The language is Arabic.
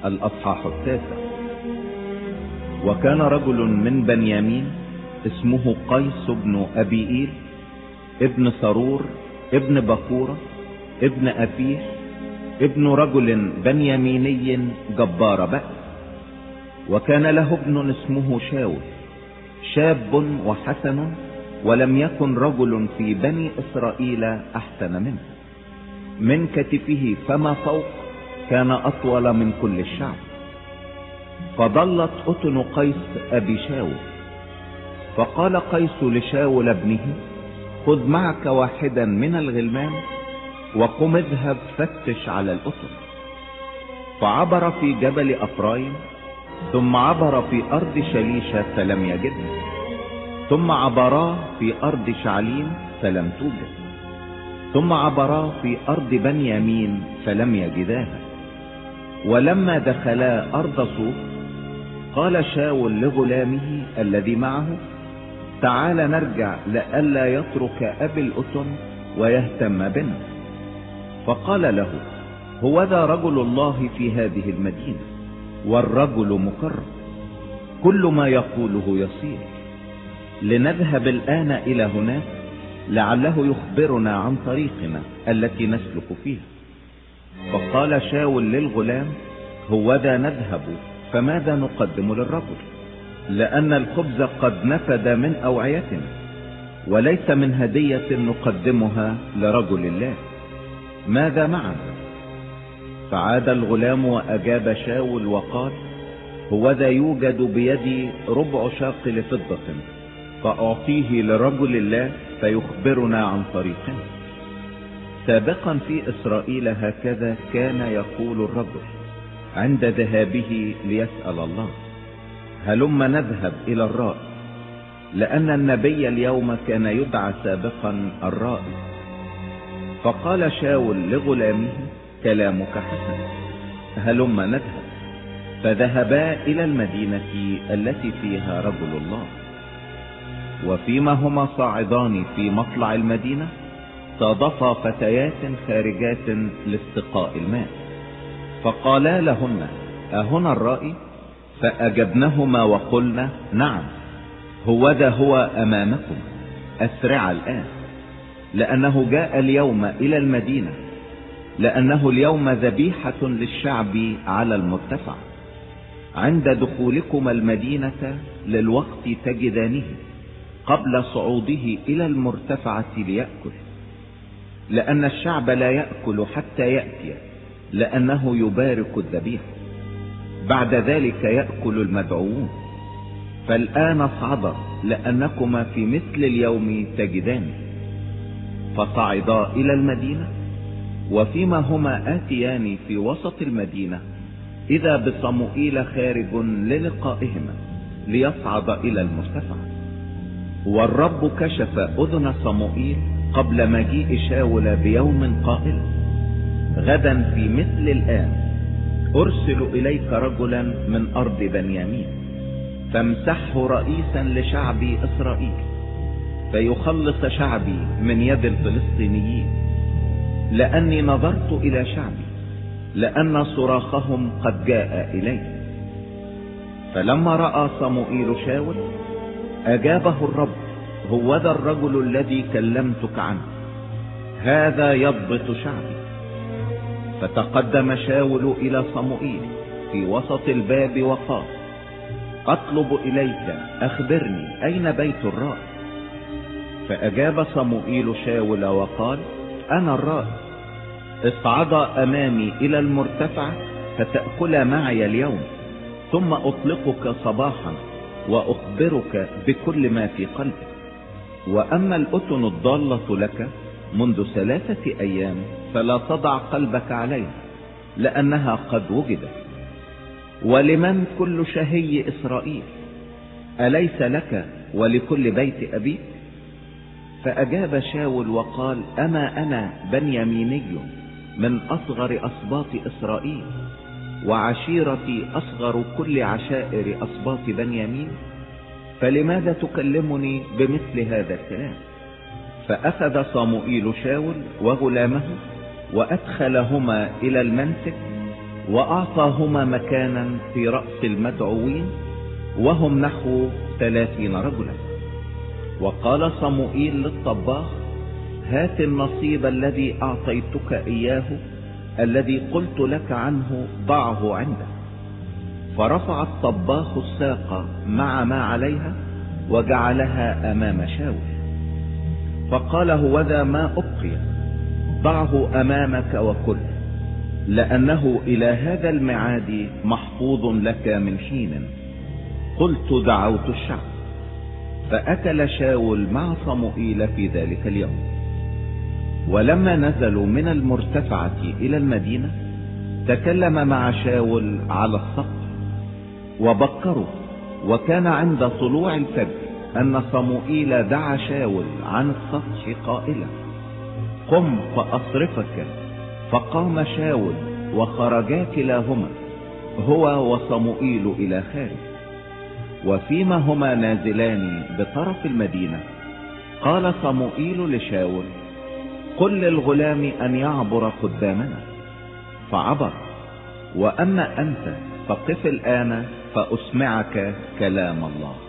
الأصحاح 9. وكان رجل من بنيامين اسمه قيس بن أبيئيل ابن سرور ابن بكورة ابن أفيح ابن رجل بنياميني جبار بأس. وكان له ابن اسمه شاول شاب وحسن، ولم يكن رجل في بني إسرائيل أحسن منه، من كتفه فما فوق كان أطول من كل الشعب. فضلت أتن قيس أبي شاول، فقال قيس لشاول ابنه: خذ معك واحدا من الغلمان وقم اذهب فتش على الأتن. فعبر في جبل أفرايم، ثم عبر في أرض شليشة فلم يجدها، ثم عبرا في أرض شعليم فلم توجد، ثم عبرا في أرض بنيامين فلم يجداها. ولما دخلا أرض صوف قال شاول لغلامه الذي معه: تعال نرجع لئلا يترك أبي الأتن ويهتم بنا. فقال له: هوذا رجل الله في هذه المدينة، والرجل مكرم، كل ما يقوله يصير. لنذهب الآن إلى هناك لعله يخبرنا عن طريقنا التي نسلك فيها. فقال شاول للغلام: هوذا نذهب، فماذا نقدم للرجل؟ لأن الخبز قد نفد من أوعيتنا، وليس من هدية نقدمها لرجل الله. ماذا معنا؟ فعاد الغلام وأجاب شاول وقال: هوذا يوجد بيدي 4 شاقل فضة، فأعطيه لرجل الله فيخبرنا عن طريقنا. سابقا في إسرائيل هكذا كان يقول الرجل عند ذهابه ليسأل الله: هلم نذهب إلى الرائي، لأن النبي اليوم كان يدعى سابقا الرائي. فقال شاول لغلامه: كلامك حسن، هلم نذهب. فذهبا إلى المدينة التي فيها رجل الله. وفيما هما صاعدان في مطلع المدينة صادفا فتيات خارجات لاستقاء الماء، فقالا لهن: أهنا الرائي؟ فأجبنهما وقلنا: نعم، هوذا هو أمامكم، أسرع الآن، لأنه جاء اليوم إلى المدينة، لأنه اليوم ذبيحة للشعب على المرتفع. عند دخولكم المدينة للوقت تجدانه قبل صعوده إلى المرتفعة ليأكل، لأن الشعب لا يأكل حتى يأتي، لأنه يبارك الذبيحة، بعد ذلك يأكل المدعوون. فالآن اصعدا، لأنكما في مثل اليوم تجدان. فصعدا إلى المدينة، وفيما هما آتيان في وسط المدينة إذا بصموئيل خارج للقائهما ليصعد إلى المرتفع. والرب كشف أذن صموئيل قبل مجيء شاول بيوم قائلا: غدا في مثل الآن أرسل إليك رجلا من أرض بنيامين، فامسحه رئيسا لشعب إسرائيل، فيخلص شعبي من يد الفلسطينيين، لأني نظرت إلى شعبي، لأن صراخهم قد جاء إلي. فلما رأى صموئيل شاول أجابه الرب: هوذا الرجل الذي كلمتك عنه، هذا يضبط شعبي. فتقدم شاول إلى صموئيل في وسط الباب وقال: أطلب إليك، أخبرني أين بيت الرائي؟ فأجاب صموئيل شاول وقال: أنا الرائي، اصعدا أمامي إلى المرتفع فتأكل معي اليوم، ثم أطلقك صباحا وأخبرك بكل ما في قلبك. وأما الأتن الضالة لك منذ 3 أيام فلا تضع قلبك عليها، لأنها قد وجدت. ولمن كل شهي إسرائيل؟ أليس لك ولكل بيت أبيك؟ فأجاب شاول وقال: أما أنا بنياميني من أصغر أسباط إسرائيل، وعشيرتي أصغر كل عشائر أسباط بنيامين، فلماذا تكلمني بمثل هذا الكلام؟ فأخذ صموئيل شاول وغلامه وأدخلهما إلى المنسك، وأعطاهما مكانا في رأس المدعوين، وهم نحو 30 رجلا. وقال صموئيل للطباخ: هات النصيب الذي أعطيتك إياه، الذي قلت لك عنه ضعه عندك. فرفع الطباخ الساق مع ما عليها وجعلها أمام شاول، فقال: هوذا ما أبقي، ضعه أمامك وكل، لأنه إلى هذا الميعاد محفوظ لك من حين. قلت: دعوت الشعب. فأكل شاول مع صموئيل في ذلك اليوم. ولما نزلوا من المرتفعة إلى المدينة، تكلم مع شاول على السطح وبكروا. وكان عند طلوع الفجر أن صموئيل دعا شاول عن السطح قائلا: قم فأصرفك. فقام شاول وخرجا كلاهما هو وصموئيل إلى خارج. وفيما هما نازلان بطرف المدينة، قال صموئيل لشاول: قل للغلام أن يعبر قدامنا. فعبر. وأما أنت فقف الآن فأسمعك كلام الله.